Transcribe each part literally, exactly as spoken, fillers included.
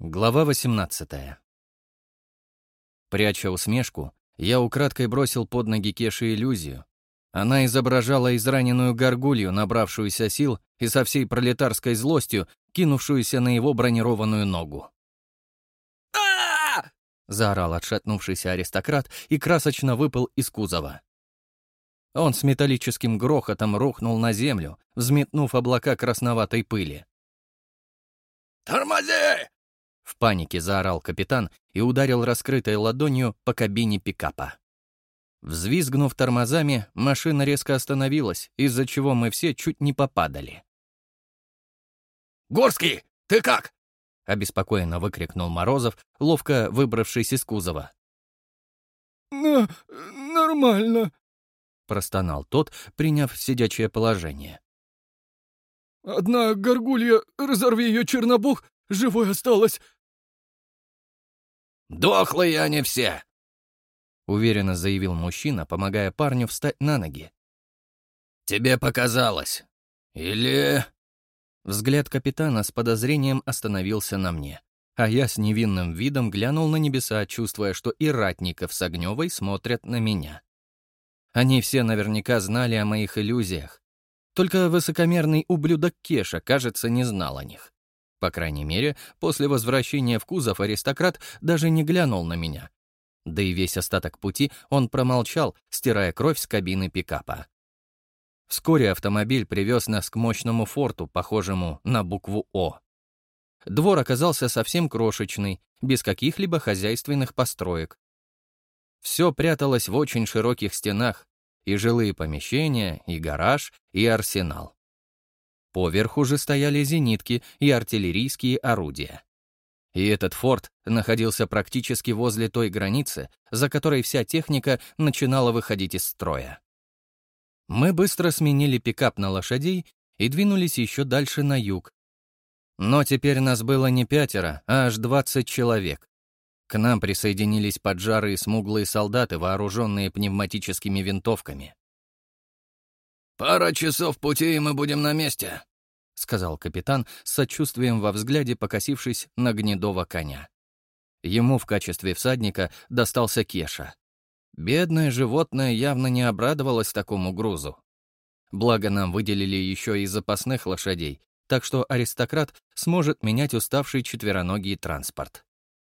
Глава восемнадцатая. Пряча усмешку, я украдкой бросил под ноги Кеше иллюзию. Она изображала израненную горгулью, набравшуюся сил и со всей пролетарской злостью кинувшуюся на его бронированную ногу. а заорал отшатнувшийся аристократ и красочно выпал из кузова. Он с металлическим грохотом рухнул на землю, взметнув облака красноватой пыли. «Тормози!» В панике заорал капитан и ударил раскрытой ладонью по кабине пикапа. Взвизгнув тормозами, машина резко остановилась, из-за чего мы все чуть не попадали. «Горский, ты как?» — обеспокоенно выкрикнул Морозов, ловко выбравшись из кузова. «На... нормально», — простонал тот, приняв сидячее положение. «Одна горгулья, разорви ее, Чернобог, живой осталась». «Дохлые они все!» — уверенно заявил мужчина, помогая парню встать на ноги. «Тебе показалось. Или...» Взгляд капитана с подозрением остановился на мне, а я с невинным видом глянул на небеса, чувствуя, что и Ратников с Огневой смотрят на меня. Они все наверняка знали о моих иллюзиях. Только высокомерный ублюдок Кеша, кажется, не знал о них. По крайней мере, после возвращения в кузов аристократ даже не глянул на меня. Да и весь остаток пути он промолчал, стирая кровь с кабины пикапа. Вскоре автомобиль привез нас к мощному форту, похожему на букву «О». Двор оказался совсем крошечный, без каких-либо хозяйственных построек. Все пряталось в очень широких стенах, и жилые помещения, и гараж, и арсенал. Поверху же стояли зенитки и артиллерийские орудия. И этот форт находился практически возле той границы, за которой вся техника начинала выходить из строя. Мы быстро сменили пикап на лошадей и двинулись еще дальше на юг. Но теперь нас было не пятеро, а аж двадцать человек. К нам присоединились поджарые смуглые солдаты, вооруженные пневматическими винтовками. «Пара часов пути, и мы будем на месте», — сказал капитан с сочувствием во взгляде, покосившись на гнедого коня. Ему в качестве всадника достался Кеша. Бедное животное явно не обрадовалось такому грузу. Благо нам выделили еще и запасных лошадей, так что аристократ сможет менять уставший четвероногий транспорт.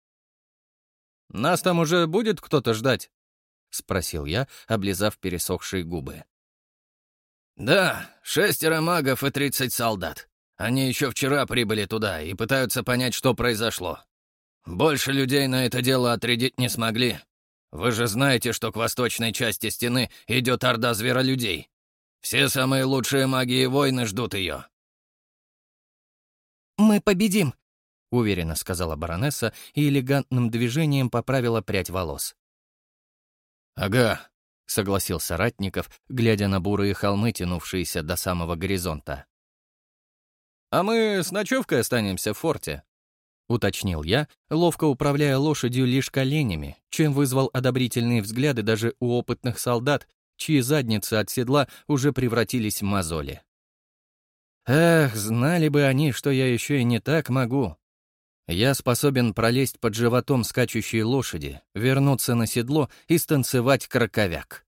«Нас там уже будет кто-то ждать?» — спросил я, облизав пересохшие губы. «Да, шестеро магов и тридцать солдат. Они еще вчера прибыли туда и пытаются понять, что произошло. Больше людей на это дело отрядить не смогли. Вы же знаете, что к восточной части стены идет орда зверолюдей. Все самые лучшие маги и воины ждут ее». «Мы победим», — уверенно сказала баронесса и элегантным движением поправила прядь волос. «Ага», — согласился Ратников, глядя на бурые холмы, тянувшиеся до самого горизонта. «А мы с ночевкой останемся в форте», — уточнил я, ловко управляя лошадью лишь коленями, чем вызвал одобрительные взгляды даже у опытных солдат, чьи задницы от седла уже превратились в мозоли. Эх, знали бы они, что я еще и не так могу. Я способен пролезть под животом скачущей лошади, вернуться на седло и станцевать краковяк.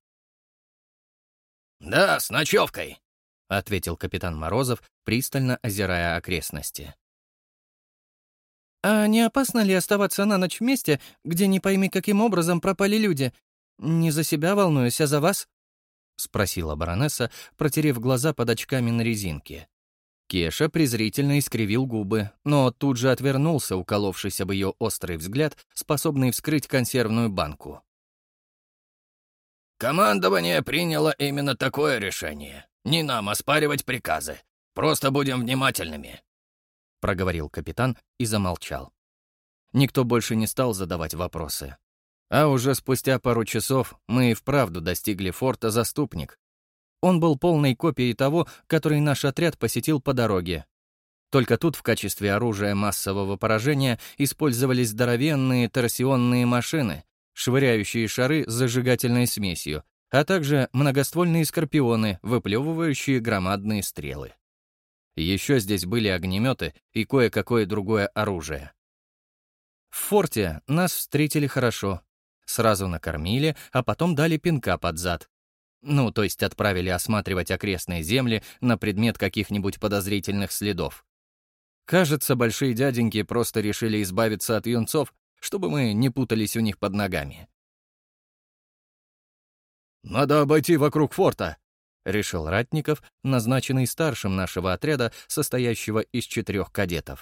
«Да, с ночевкой», — ответил капитан Морозов, пристально озирая окрестности. «А не опасно ли оставаться на ночь в месте, где не пойми каким образом пропали люди? Не за себя волнуюсь, а за вас?» — спросила баронесса, протерев глаза под очками на резинке. Кеша презрительно искривил губы, но тут же отвернулся, уколовшись об ее острый взгляд, способный вскрыть консервную банку. «Командование приняло именно такое решение. Не нам оспаривать приказы. Просто будем внимательными», — проговорил капитан и замолчал. Никто больше не стал задавать вопросы. А уже спустя пару часов мы и вправду достигли форта «Заступник». Он был полной копией того, который наш отряд посетил по дороге. Только тут в качестве оружия массового поражения использовались здоровенные торсионные машины, швыряющие шары с зажигательной смесью, а также многоствольные скорпионы, выплевывающие громадные стрелы. Еще здесь были огнеметы и кое-какое другое оружие. В форте нас встретили хорошо. Сразу накормили, а потом дали пинка под зад. Ну, то есть отправили осматривать окрестные земли на предмет каких-нибудь подозрительных следов. Кажется, большие дяденьки просто решили избавиться от юнцов, чтобы мы не путались у них под ногами. «Надо обойти вокруг форта», — решил Ратников, назначенный старшим нашего отряда, состоящего из четырех кадетов.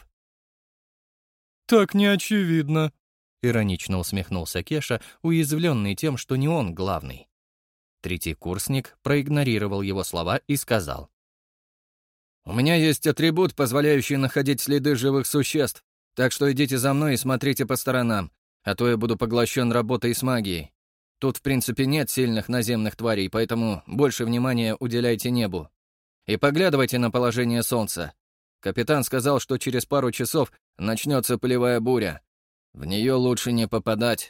«Так не очевидно», — иронично усмехнулся Кеша, уязвленный тем, что не он главный. Третий курсник проигнорировал его слова и сказал: «У меня есть атрибут, позволяющий находить следы живых существ, так что идите за мной и смотрите по сторонам, а то я буду поглощен работой с магией. Тут, в принципе, нет сильных наземных тварей, поэтому больше внимания уделяйте небу. И поглядывайте на положение солнца. Капитан сказал, что через пару часов начнется пылевая буря. В нее лучше не попадать».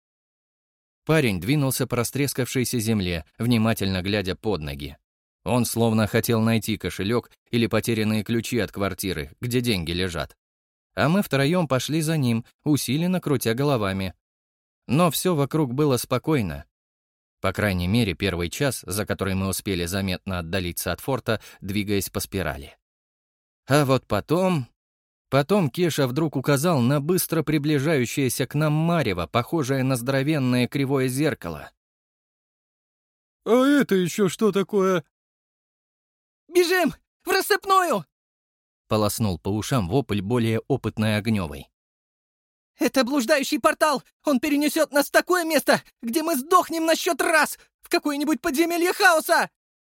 Парень двинулся по растрескавшейся земле, внимательно глядя под ноги. Он словно хотел найти кошелек или потерянные ключи от квартиры, где деньги лежат. А мы втроем пошли за ним, усиленно крутя головами. Но все вокруг было спокойно. По крайней мере, первый час, за который мы успели заметно отдалиться от форта, двигаясь по спирали. А вот потом... Потом Кеша вдруг указал на быстро приближающееся к нам марево, похожее на здоровенное кривое зеркало. «А это еще что такое?» «Бежим! В рассыпную!» — полоснул по ушам вопль более опытной Огневой. «Это блуждающий портал! Он перенесет нас в такое место, где мы сдохнем на счет раз! В какое-нибудь подземелье хаоса!»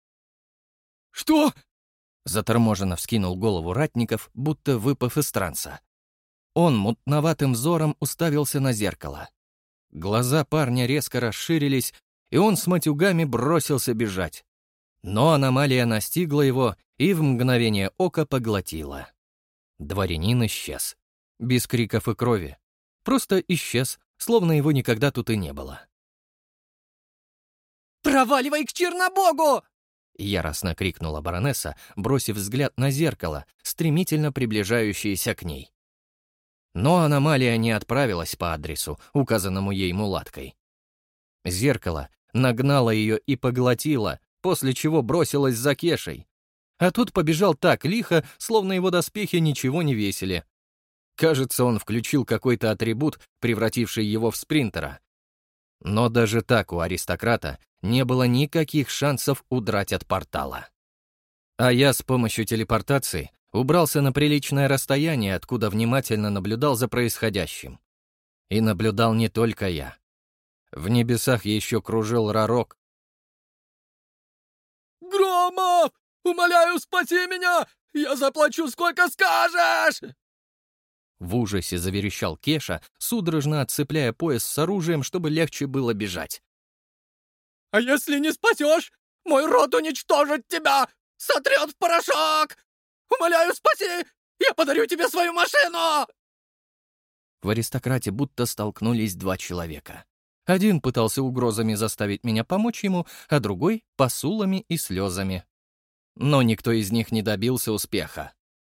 «Что?» — заторможенно вскинул голову Ратников, будто выпав из транса. Он мутноватым взором уставился на зеркало. Глаза парня резко расширились, и он с матюгами бросился бежать. Но аномалия настигла его и в мгновение ока поглотила. Дворянин исчез. Без криков и крови. Просто исчез, словно его никогда тут и не было. «Проваливай к Чернобогу!» — яростно крикнула баронесса, бросив взгляд на зеркало, стремительно приближающееся к ней. Но аномалия не отправилась по адресу, указанному ей мулаткой. Зеркало нагнало ее и поглотило, после чего бросилась за Кешей. А тут побежал так лихо, словно его доспехи ничего не весили. Кажется, он включил какой-то атрибут, превративший его в спринтера. Но даже так у аристократа не было никаких шансов удрать от портала. А я с помощью телепортации убрался на приличное расстояние, откуда внимательно наблюдал за происходящим. И наблюдал не только я. В небесах еще кружил Ророк. «Громов! Умоляю, спаси меня! Я заплачу, сколько скажешь!» В ужасе заверещал Кеша, судорожно отцепляя пояс с оружием, чтобы легче было бежать. «А если не спасешь, мой род уничтожит тебя! Сотрет в порошок! Умоляю, спаси! Я подарю тебе свою машину!» В аристократе будто столкнулись два человека. Один пытался угрозами заставить меня помочь ему, а другой — посулами и слезами. Но никто из них не добился успеха.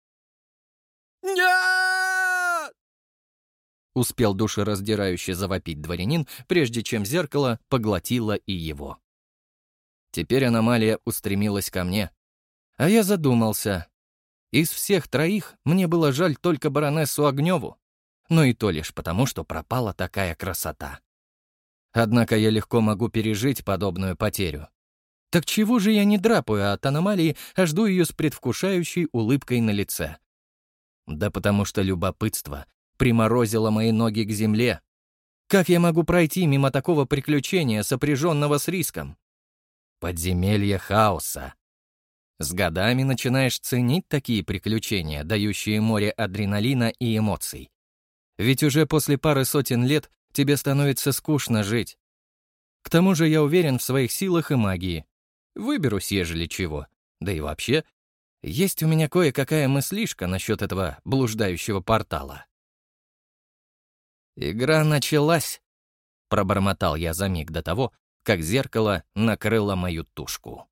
«Нет!» — успел душераздирающе завопить дворянин, прежде чем зеркало поглотило и его. Теперь аномалия устремилась ко мне. А я задумался. Из всех троих мне было жаль только баронессу Огневу. Но и то лишь потому, что пропала такая красота. Однако я легко могу пережить подобную потерю. Так чего же я не драпаю от аномалии, а жду ее с предвкушающей улыбкой на лице? Да потому что любопытство приморозило мои ноги к земле. Как я могу пройти мимо такого приключения, сопряженного с риском? Подземелье хаоса. С годами начинаешь ценить такие приключения, дающие море адреналина и эмоций. Ведь уже после пары сотен лет тебе становится скучно жить. К тому же я уверен в своих силах и магии. Выберусь, ежели чего. Да и вообще, есть у меня кое-какая мыслишка насчет этого блуждающего портала. «Игра началась», — пробормотал я за миг до того, как зеркало накрыло мою тушку.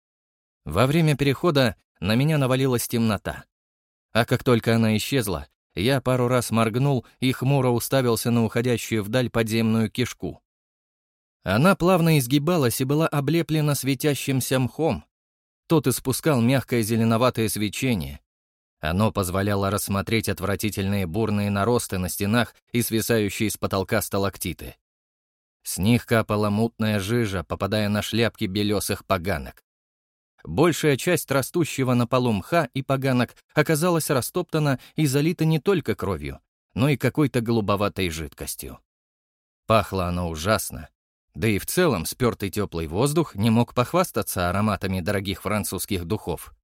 Во время перехода на меня навалилась темнота. А как только она исчезла, Я пару раз моргнул и хмуро уставился на уходящую вдаль подземную кишку. Она плавно изгибалась и была облеплена светящимся мхом. Тот испускал мягкое зеленоватое свечение. Оно позволяло рассмотреть отвратительные бурные наросты на стенах и свисающие с потолка сталактиты. С них капала мутная жижа, попадая на шляпки белесых поганок. Большая часть растущего на полу мха и поганок оказалась растоптана и залита не только кровью, но и какой-то голубоватой жидкостью. Пахло оно ужасно, да и в целом спёртый теплый воздух не мог похвастаться ароматами дорогих французских духов.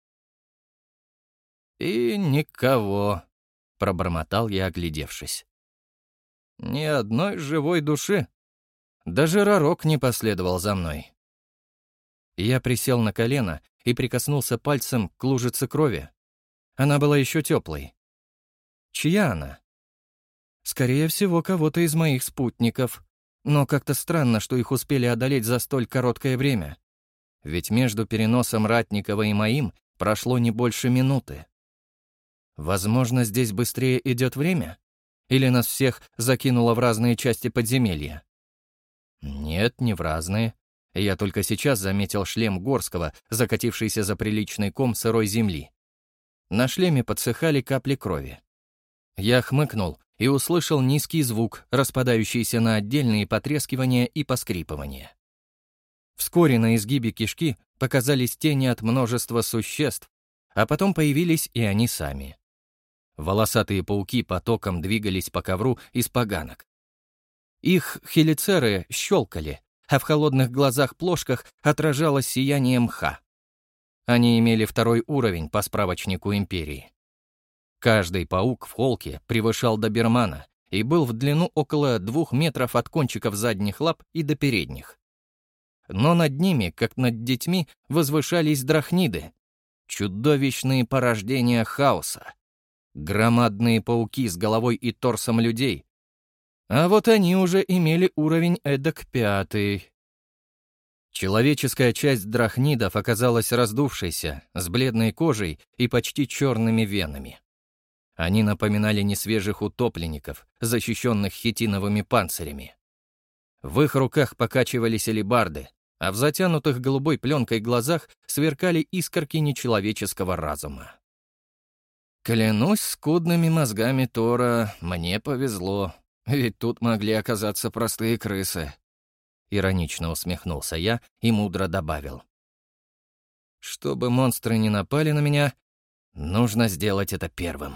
«И никого», — пробормотал я, оглядевшись. «Ни одной живой души. Даже Ророк не последовал за мной». Я присел на колено и прикоснулся пальцем к лужице крови. Она была еще теплой. Чья она? Скорее всего, кого-то из моих спутников. Но как-то странно, что их успели одолеть за столь короткое время. Ведь между переносом Ратникова и моим прошло не больше минуты. Возможно, здесь быстрее идет время? Или нас всех закинуло в разные части подземелья? Нет, не в разные. Я только сейчас заметил шлем Горского, закатившийся за приличный ком сырой земли. На шлеме подсыхали капли крови. Я хмыкнул и услышал низкий звук, распадающийся на отдельные потрескивания и поскрипывания. Вскоре на изгибе кишки показались тени от множества существ, а потом появились и они сами. Волосатые пауки потоком двигались по ковру из поганок. Их хелицеры щелкали, а в холодных глазах-плошках отражалось сияние мха. Они имели второй уровень по справочнику Империи. Каждый паук в холке превышал добермана и был в длину около двух метров от кончиков задних лап и до передних. Но над ними, как над детьми, возвышались драхниды, чудовищные порождения хаоса, громадные пауки с головой и торсом людей. А вот они уже имели уровень эдак пятый. Человеческая часть драхнидов оказалась раздувшейся, с бледной кожей и почти черными венами. Они напоминали несвежих утопленников, защищенных хитиновыми панцирями. В их руках покачивались алебарды, а в затянутых голубой пленкой глазах сверкали искорки нечеловеческого разума. Клянусь скудными мозгами Тора, мне повезло. Ведь тут могли оказаться простые крысы. Иронично усмехнулся я и мудро добавил. Чтобы монстры не напали на меня, нужно сделать это первым.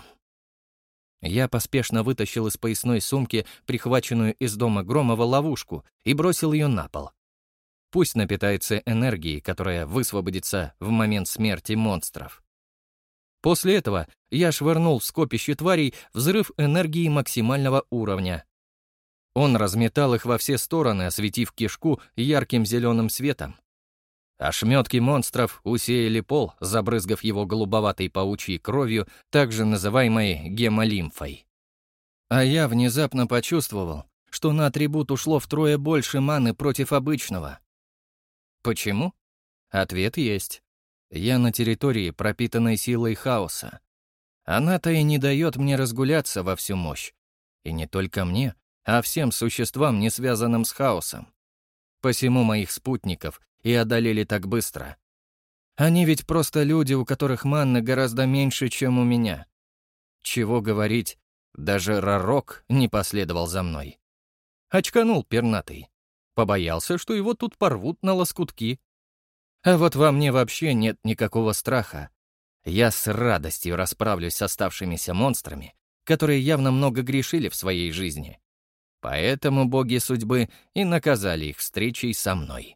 Я поспешно вытащил из поясной сумки прихваченную из дома Громова ловушку и бросил ее на пол. Пусть напитается энергией, которая высвободится в момент смерти монстров. После этого я швырнул в скопище тварей взрыв энергии максимального уровня. Он разметал их во все стороны, осветив кишку ярким зеленым светом. Ошметки монстров усеяли пол, забрызгав его голубоватой паучьей кровью, также называемой гемолимфой. А я внезапно почувствовал, что на атрибут ушло втрое больше маны против обычного. Почему? Ответ есть. Я на территории, пропитанной силой хаоса. Она-то и не дает мне разгуляться во всю мощь. И не только мне, а всем существам, не связанным с хаосом. Посему моих спутников и одолели так быстро. Они ведь просто люди, у которых манны гораздо меньше, чем у меня. Чего говорить, даже Ророк не последовал за мной. Очканул пернатый. Побоялся, что его тут порвут на лоскутки. А вот во мне вообще нет никакого страха. Я с радостью расправлюсь с оставшимися монстрами, которые явно много грешили в своей жизни. Поэтому боги судьбы и наказали их встречей со мной.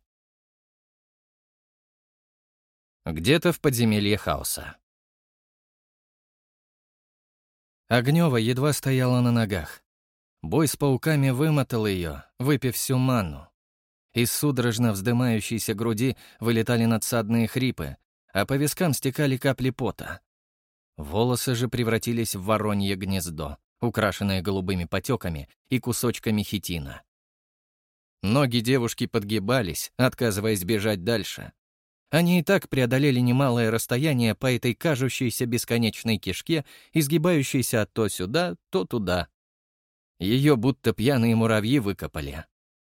Где-то в подземелье хаоса. Огнева едва стояла на ногах. Бой с пауками вымотал ее, выпив всю манну. Из судорожно вздымающейся груди вылетали надсадные хрипы, а по вискам стекали капли пота. Волосы же превратились в воронье гнездо, украшенное голубыми потеками и кусочками хитина. Ноги девушки подгибались, отказываясь бежать дальше. Они и так преодолели немалое расстояние по этой кажущейся бесконечной кишке, изгибающейся то сюда, то туда. Ее будто пьяные муравьи выкопали.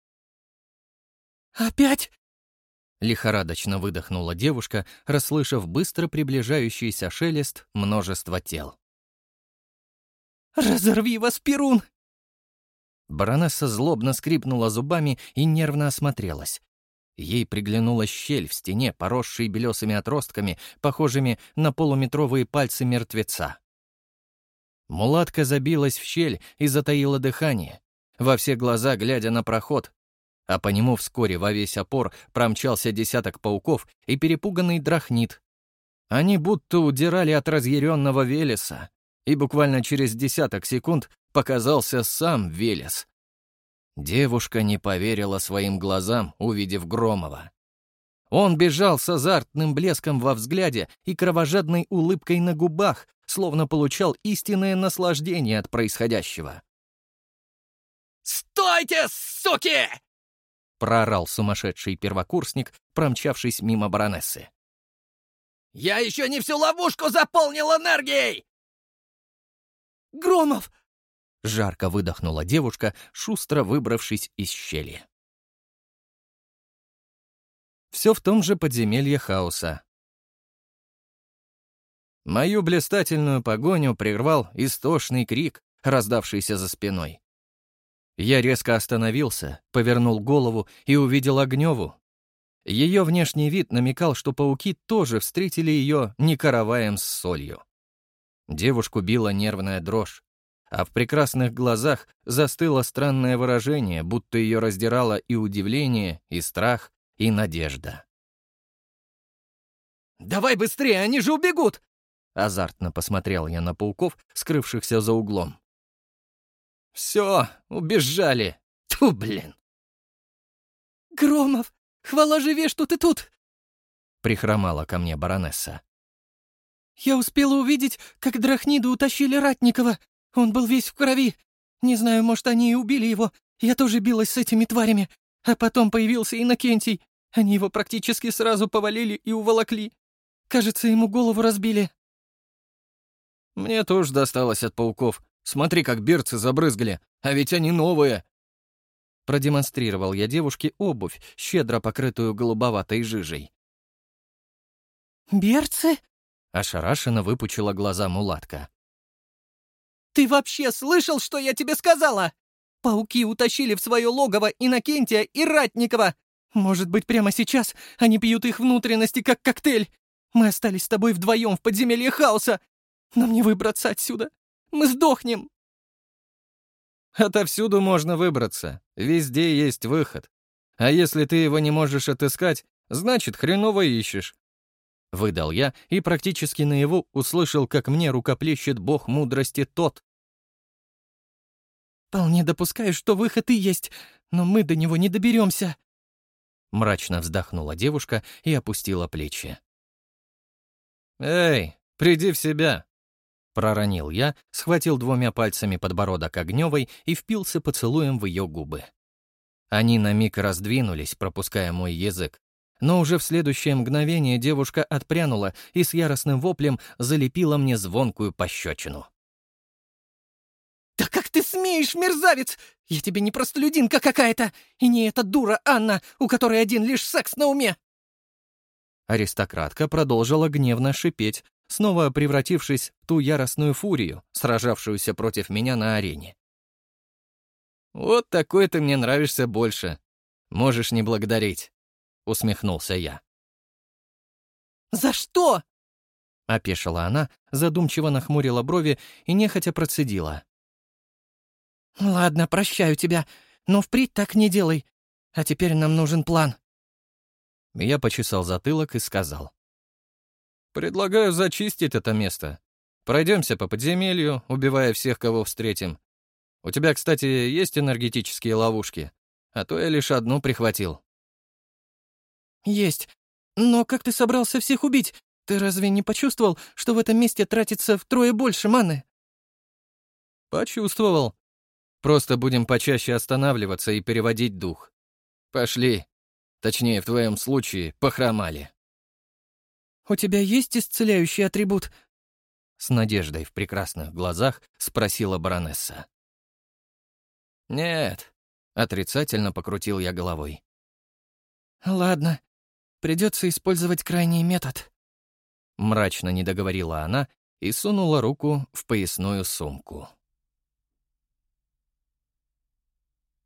«Опять?» — лихорадочно выдохнула девушка, расслышав быстро приближающийся шелест множества тел. «Разорви вас, Перун!» Баронесса злобно скрипнула зубами и нервно осмотрелась. Ей приглянулась щель в стене, поросшей белесыми отростками, похожими на полуметровые пальцы мертвеца. Мулатка забилась в щель и затаила дыхание, во все глаза глядя на проход, а по нему вскоре во весь опор промчался десяток пауков и перепуганный драхнит. Они будто удирали от разъяренного Велеса, и буквально через десяток секунд показался сам Велес. Девушка не поверила своим глазам, увидев Громова. Он бежал с азартным блеском во взгляде и кровожадной улыбкой на губах, словно получал истинное наслаждение от происходящего. «Стойте, суки!» — проорал сумасшедший первокурсник, промчавшись мимо баронессы. «Я еще не всю ловушку заполнил энергией!» «Громов!» — жарко выдохнула девушка, шустро выбравшись из щели. Все в том же подземелье хаоса. Мою блистательную погоню прервал истошный крик, раздавшийся за спиной. Я резко остановился, повернул голову и увидел Огневу. Ее внешний вид намекал, что пауки тоже встретили ее не караваем с солью. Девушку била нервная дрожь, а в прекрасных глазах застыло странное выражение, будто ее раздирало и удивление, и страх, и надежда. «Давай быстрее, они же убегут!» Азартно посмотрел я на пауков, скрывшихся за углом. «Все, убежали! Тьфу, блин!» «Громов, хвала живе, что ты тут!» Прихромала ко мне баронесса. «Я успела увидеть, как Драхниду утащили Ратникова. Он был весь в крови. Не знаю, может, они и убили его. Я тоже билась с этими тварями. А потом появился Иннокентий. Они его практически сразу повалили и уволокли. Кажется, ему голову разбили». «Мне тоже досталось от пауков. Смотри, как берцы забрызгали, а ведь они новые!» Продемонстрировал я девушке обувь, щедро покрытую голубоватой жижей. «Берцы?» — ошарашенно выпучила глаза мулатка. «Ты вообще слышал, что я тебе сказала? Пауки утащили в свое логово Иннокентия и Ратникова. Может быть, прямо сейчас они пьют их внутренности, как коктейль. Мы остались с тобой вдвоем в подземелье хаоса. Нам не выбраться отсюда. Мы сдохнем!» «Отовсюду можно выбраться. Везде есть выход. А если ты его не можешь отыскать, значит, хреново ищешь». Выдал я и практически наяву услышал, как мне рукоплещет бог мудрости тот. «Вполне допускаю, что выход и есть, но мы до него не доберемся». Мрачно вздохнула девушка и опустила плечи. «Эй, приди в себя!» Проронил я, схватил двумя пальцами подбородок Огневой и впился поцелуем в ее губы. Они на миг раздвинулись, пропуская мой язык, но уже в следующее мгновение девушка отпрянула и с яростным воплем залепила мне звонкую пощечину. «Да как ты смеешь, мерзавец! Я тебе не простолюдинка какая-то, и не эта дура Анна, у которой один лишь секс на уме!» Аристократка продолжила гневно шипеть, снова превратившись в ту яростную фурию, сражавшуюся против меня на арене. «Вот такой ты мне нравишься больше. Можешь не благодарить», — усмехнулся я. «За что?» — опешила она, задумчиво нахмурила брови и нехотя процедила. «Ладно, прощаю тебя, но впредь так не делай. А теперь нам нужен план». Я почесал затылок и сказал. «Предлагаю зачистить это место. Пройдемся по подземелью, убивая всех, кого встретим. У тебя, кстати, есть энергетические ловушки? А то я лишь одну прихватил». «Есть. Но как ты собрался всех убить? Ты разве не почувствовал, что в этом месте тратится втрое больше маны?» «Почувствовал. Просто будем почаще останавливаться и переводить дух. Пошли. Точнее, в твоем случае, похромали». у тебя есть исцеляющий атрибут?» С надеждой в прекрасных глазах спросила баронесса. «Нет», — отрицательно покрутил я головой. «Ладно, придется использовать крайний метод», — мрачно не договорила она и сунула руку в поясную сумку.